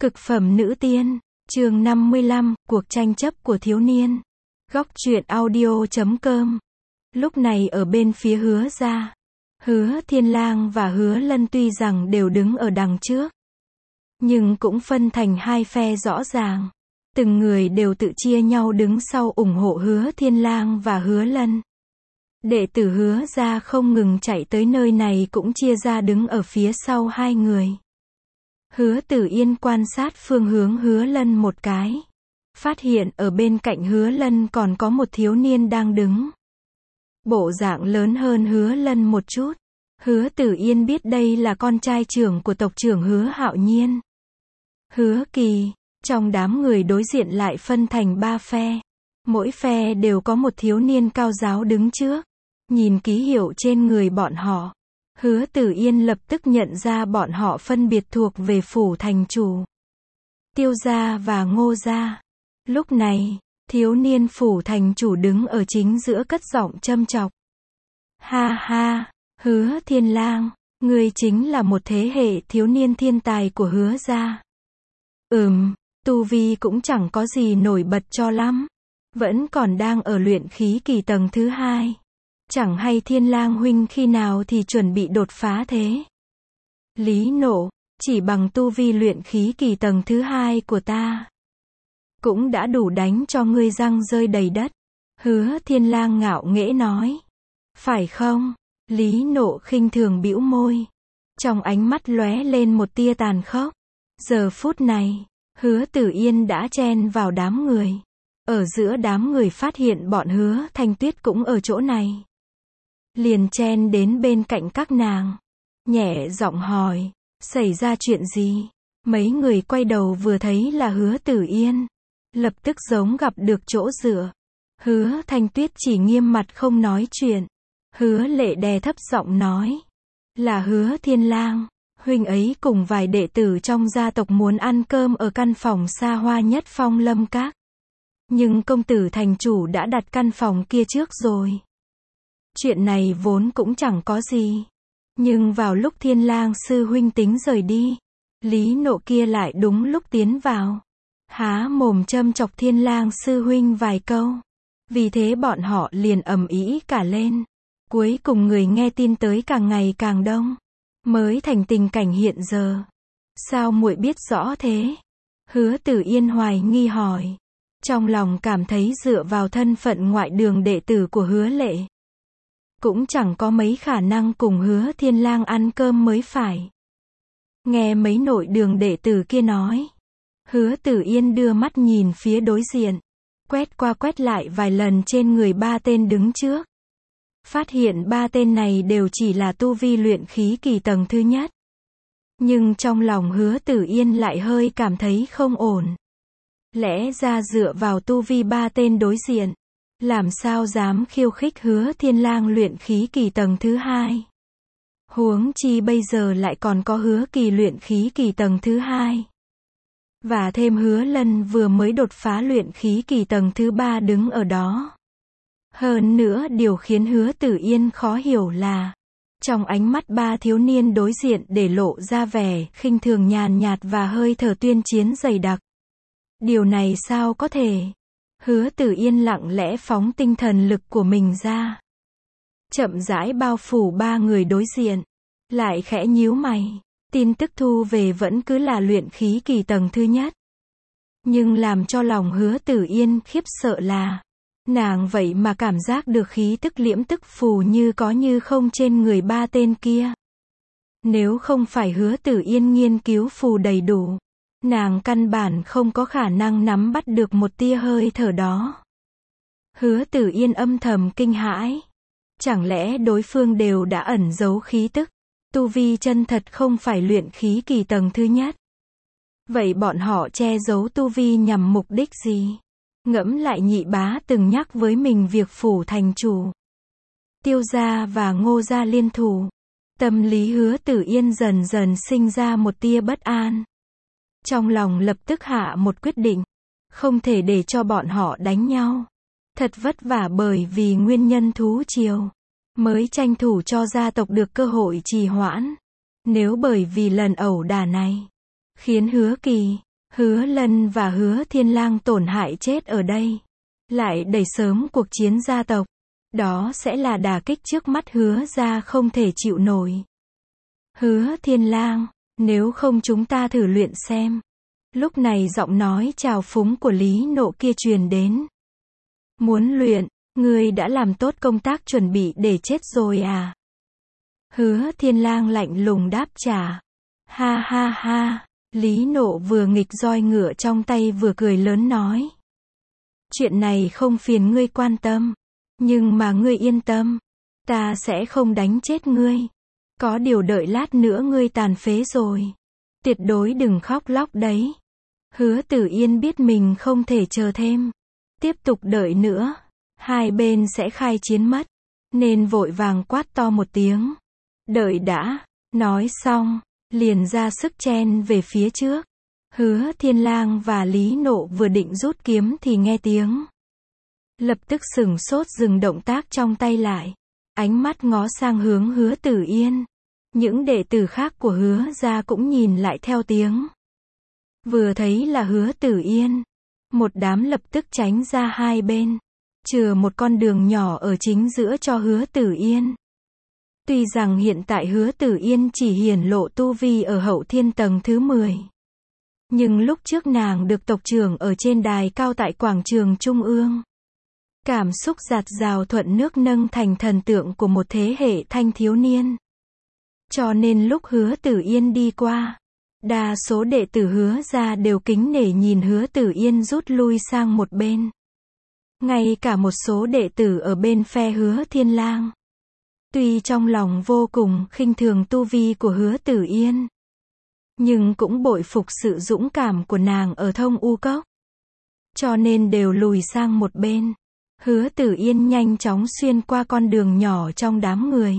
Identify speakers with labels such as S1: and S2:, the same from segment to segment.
S1: Cực phẩm nữ tiên, chương 55, cuộc tranh chấp của thiếu niên. Góc truyện audio.com. Lúc này ở bên phía Hứa gia, Hứa Thiên Lang và Hứa Lân tuy rằng đều đứng ở đằng trước, nhưng cũng phân thành hai phe rõ ràng. Từng người đều tự chia nhau đứng sau ủng hộ Hứa Thiên Lang và Hứa Lân. Đệ tử Hứa gia không ngừng chạy tới nơi này cũng chia ra đứng ở phía sau hai người. Hứa Tử Yên quan sát phương hướng Hứa Lân một cái. Phát hiện ở bên cạnh Hứa Lân còn có một thiếu niên đang đứng. Bộ dạng lớn hơn Hứa Lân một chút. Hứa Tử Yên biết đây là con trai trưởng của tộc trưởng Hứa Hạo Nhiên. Hứa Kỳ, trong đám người đối diện lại phân thành ba phe. Mỗi phe đều có một thiếu niên cao giáo đứng trước. Nhìn ký hiệu trên người bọn họ, Hứa Tử Yên lập tức nhận ra bọn họ phân biệt thuộc về phủ thành chủ, Tiêu gia và Ngô gia. Lúc này, thiếu niên phủ thành chủ đứng ở chính giữa cất giọng châm chọc. Ha ha, Hứa Thiên Lang, ngươi chính là một thế hệ thiếu niên thiên tài của Hứa gia. Tu vi cũng chẳng có gì nổi bật cho lắm. Vẫn còn đang ở luyện khí kỳ tầng thứ 2. Chẳng hay Thiên Lang huynh khi nào thì chuẩn bị đột phá thế? Lý Nộ, chỉ bằng tu vi luyện khí kỳ tầng thứ 2 của ta, cũng đã đủ đánh cho ngươi răng rơi đầy đất. Hứa Thiên Lang ngạo nghễ nói. Phải không? Lý Nộ khinh thường bĩu môi. Trong ánh mắt lóe lên một tia tàn khốc. Giờ phút này, Hứa Tử Yên đã chen vào đám người. Ở giữa đám người phát hiện bọn Hứa Thanh Tuyết cũng ở chỗ này. Liền chen đến bên cạnh các nàng. Nhẹ giọng hỏi, xảy ra chuyện gì? Mấy người quay đầu vừa thấy là Hứa Tử Yên. Lập tức giống gặp được chỗ dựa. Hứa Thanh Tuyết chỉ nghiêm mặt không nói chuyện. Hứa Lệ đè thấp giọng nói. Là Hứa Thiên Lang. Huynh ấy cùng vài đệ tử trong gia tộc muốn ăn cơm ở căn phòng xa hoa nhất Phong Lâm Các. Nhưng công tử thành chủ đã đặt căn phòng kia trước rồi. Chuyện này vốn cũng chẳng có gì. Nhưng vào lúc Thiên Lang sư huynh tính rời đi, Lý Nộ kia lại đúng lúc tiến vào. Há mồm châm chọc Thiên Lang sư huynh vài câu. Vì thế bọn họ liền ầm ĩ cả lên. Cuối cùng người nghe tin tới càng ngày càng đông. Mới thành tình cảnh hiện giờ. Sao muội biết rõ thế? Hứa Tử Yên hoài nghi hỏi. Trong lòng cảm thấy dựa vào thân phận ngoại đường đệ tử của Hứa Lệ, cũng chẳng có mấy khả năng cùng Hứa Thiên Lang ăn cơm mới phải. Nghe mấy nội đường đệ tử kia nói, Hứa Tử Yên đưa mắt nhìn phía đối diện, quét qua quét lại vài lần trên người ba tên đứng trước. Phát hiện ba tên này đều chỉ là tu vi luyện khí kỳ tầng thứ nhất. Nhưng trong lòng Hứa Tử Yên lại hơi cảm thấy không ổn. Lẽ ra dựa vào tu vi ba tên đối diện, làm sao dám khiêu khích Hứa Thiên Lang luyện khí kỳ tầng thứ 2. Huống chi bây giờ lại còn có Hứa Kỳ luyện khí kỳ tầng thứ 2. Và thêm Hứa Lân vừa mới đột phá luyện khí kỳ tầng thứ 3 đứng ở đó. Hơn nữa điều khiến Hứa Tử Yên khó hiểu là, trong ánh mắt ba thiếu niên đối diện để lộ ra vẻ khinh thường nhàn nhạt và hơi thở tuyên chiến dày đặc. Điều này sao có thể? Hứa Tử Yên lặng lẽ phóng tinh thần lực của mình ra. Chậm rãi bao phủ ba người đối diện. Lại khẽ nhíu mày. Tin tức thu về vẫn cứ là luyện khí kỳ tầng thứ nhất. Nhưng làm cho lòng Hứa Tử Yên khiếp sợ là, nàng vậy mà cảm giác được khí tức liễm tức phù như có như không trên người ba tên kia. Nếu không phải Hứa Tử Yên nghiên cứu phù đầy đủ, nàng căn bản không có khả năng nắm bắt được một tia hơi thở đó. Hứa Tử Yên âm thầm kinh hãi. Chẳng lẽ đối phương đều đã ẩn giấu khí tức, tu vi chân thật không phải luyện khí kỳ tầng thứ nhất. Vậy bọn họ che giấu tu vi nhằm mục đích gì? Ngẫm lại nhị bá từng nhắc với mình việc phủ thành chủ, Tiêu gia và Ngô gia liên thủ. Tâm lý Hứa Tử Yên dần dần sinh ra một tia bất an. Trong lòng lập tức hạ một quyết định. Không thể để cho bọn họ đánh nhau. Thật vất vả bởi vì nguyên nhân thú triều, mới tranh thủ cho gia tộc được cơ hội trì hoãn. Nếu bởi vì lần ẩu đả này, khiến Hứa Kỳ, Hứa Lân và Hứa Thiên Lang tổn hại chết ở đây. Lại đẩy sớm cuộc chiến gia tộc. Đó sẽ là đả kích trước mắt Hứa gia không thể chịu nổi. Hứa Thiên Lang, nếu không chúng ta thử luyện xem. Lúc này giọng nói trào phúng của Lý Nộ kia truyền đến. Muốn luyện, ngươi đã làm tốt công tác chuẩn bị để chết rồi à? Hứa Thiên Lang lạnh lùng đáp trả. Ha ha ha, Lý Nộ vừa nghịch roi ngựa trong tay vừa cười lớn nói. Chuyện này không phiền ngươi quan tâm. Nhưng mà ngươi yên tâm. Ta sẽ không đánh chết ngươi. Có điều đợi lát nữa ngươi tàn phế rồi. Tuyệt đối đừng khóc lóc đấy. Hứa Tử Yên biết mình không thể chờ thêm. Tiếp tục đợi nữa. Hai bên sẽ khai chiến mất. Nên vội vàng quát to một tiếng. Đợi đã. Nói xong. Liền ra sức chen về phía trước. Hứa Thiên Lang và Lý Nộ vừa định rút kiếm thì nghe tiếng. Lập tức sửng sốt dừng động tác trong tay lại. Ánh mắt ngó sang hướng Hứa Tử Yên. Những đệ tử khác của Hứa gia cũng nhìn lại theo tiếng. Vừa thấy là Hứa Tử Yên. Một đám lập tức tránh ra hai bên. Chừa một con đường nhỏ ở chính giữa cho Hứa Tử Yên. Tuy rằng hiện tại Hứa Tử Yên chỉ hiển lộ tu vi ở hậu thiên tầng thứ 10. Nhưng lúc trước nàng được tộc trưởng ở trên đài cao tại quảng trường Trung ương. Cảm xúc dạt dào thuận nước nâng thành thần tượng của một thế hệ thanh thiếu niên. Cho nên lúc Hứa Tử Yên đi qua, đa số đệ tử Hứa gia đều kính nể nhìn Hứa Tử Yên rút lui sang một bên. Ngay cả một số đệ tử ở bên phe Hứa Thiên Lang. Tuy trong lòng vô cùng khinh thường tu vi của Hứa Tử Yên, nhưng cũng bội phục sự dũng cảm của nàng ở Thông U Cốc. Cho nên đều lùi sang một bên. Hứa Tử Yên nhanh chóng xuyên qua con đường nhỏ trong đám người.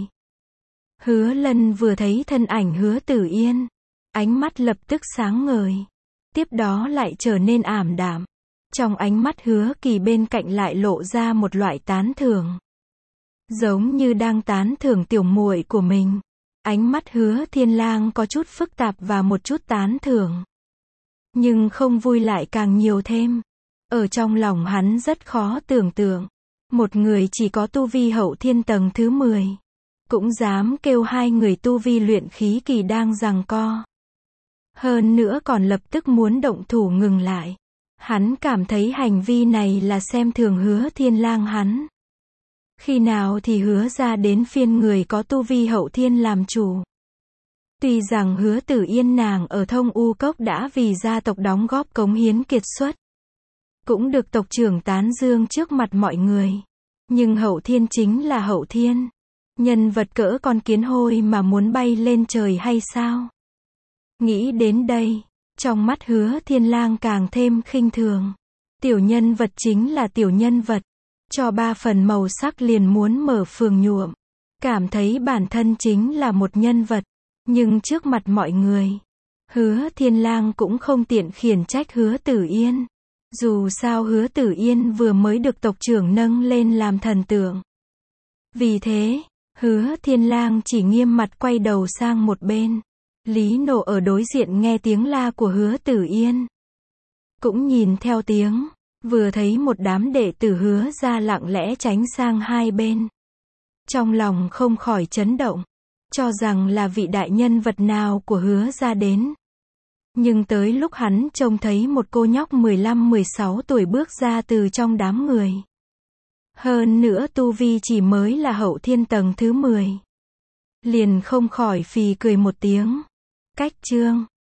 S1: Hứa Lân vừa thấy thân ảnh Hứa Tử Yên, ánh mắt lập tức sáng ngời. Tiếp đó lại trở nên ảm đạm. Trong ánh mắt Hứa Kỳ bên cạnh lại lộ ra một loại tán thưởng. Giống như đang tán thưởng tiểu muội của mình. Ánh mắt Hứa Thiên Lang có chút phức tạp và một chút tán thưởng. Nhưng không vui lại càng nhiều thêm. Ở trong lòng hắn rất khó tưởng tượng. Một người chỉ có tu vi hậu thiên tầng thứ 10. Cũng dám kêu hai người tu vi luyện khí kỳ đang giằng co. Hơn nữa còn lập tức muốn động thủ ngừng lại. Hắn cảm thấy hành vi này là xem thường Hứa Thiên Lang hắn. Khi nào thì Hứa ra đến phiên người có tu vi hậu thiên làm chủ. Tuy rằng Hứa Tử Yên nàng ở Thông U Cốc đã vì gia tộc đóng góp cống hiến kiệt xuất. Cũng được tộc trưởng tán dương trước mặt mọi người. Nhưng hậu thiên chính là hậu thiên. Nhân vật cỡ con kiến hôi mà muốn bay lên trời hay sao? Nghĩ đến đây, trong mắt Hứa Thiên Lang càng thêm khinh thường. Tiểu nhân vật chính là tiểu nhân vật. Cho 3 phần màu sắc liền muốn mở phường nhuộm. Cảm thấy bản thân chính là một nhân vật. Nhưng trước mặt mọi người, Hứa Thiên Lang cũng không tiện khiển trách Hứa Tử Yên. Dù sao Hứa Tử Yên vừa mới được tộc trưởng nâng lên làm thần tượng. Vì thế, Hứa Thiên Lang chỉ nghiêm mặt quay đầu sang một bên. Lý Nộ ở đối diện nghe tiếng la của Hứa Tử Yên. Cũng nhìn theo tiếng, vừa thấy một đám đệ tử Hứa ra lặng lẽ tránh sang hai bên. Trong lòng không khỏi chấn động, cho rằng là vị đại nhân vật nào của Hứa ra đến. Nhưng tới lúc hắn trông thấy một cô nhóc 15-16 tuổi bước ra từ trong đám người. Hơn nữa tu vi chỉ mới là hậu thiên tầng thứ 10. Liền không khỏi phì cười một tiếng. Cách chương